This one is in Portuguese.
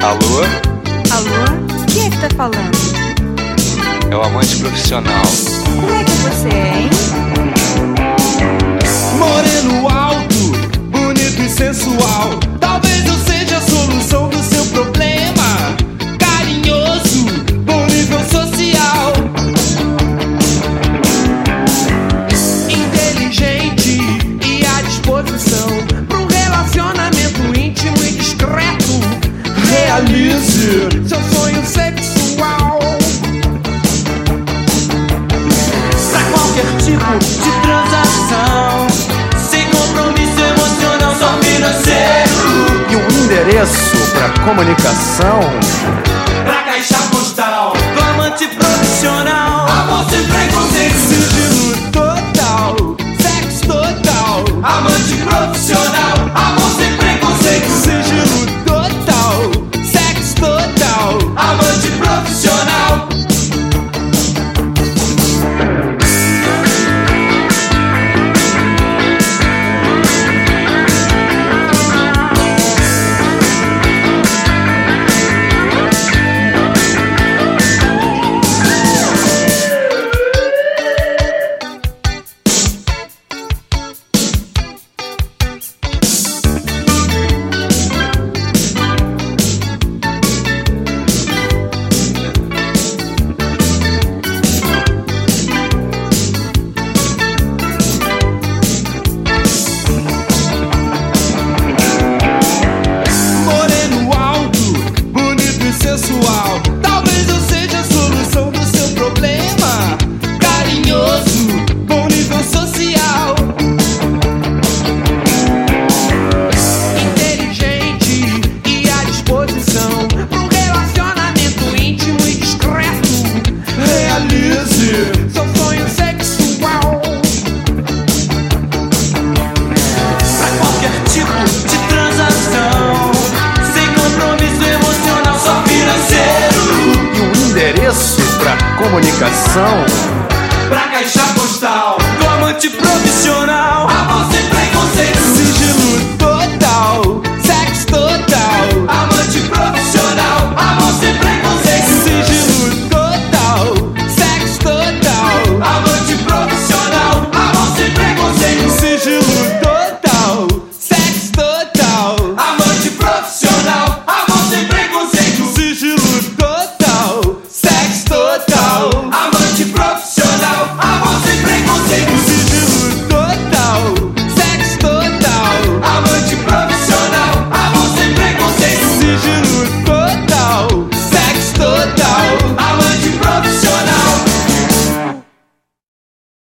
Alô? Alô? Quem é que tá falando? É o amante profissional. Como é que você é, hein? Moreno alto, bonito e sensual. Talvez eu seja a solução do seu problema. Carinhoso, bom nível social. Inteligente e à disposição pra um relacionamento íntimo e discreto. Realize seu sonho sexual. Pra qualquer tipo de transação, sem compromisso emocional, só financeiro. E um endereço para comunicação. Pra caixa postal do amante profissional. Amor sem preconceito, sigilo total, sexo total. Amante profissional, amor sem preconceito, sigilo total, sexo total. Amante profissional. Talvez eu seja a solução do seu problema. Carinhoso, bom nível social. Inteligente e à disposição pra um relacionamento íntimo e discreto. Realize seu sonho sexual. Pra qualquer tipo de transação, sem compromisso emocional, só financeiro. E um endereço para comunicação. Pra caixa postal do amante profissional. A você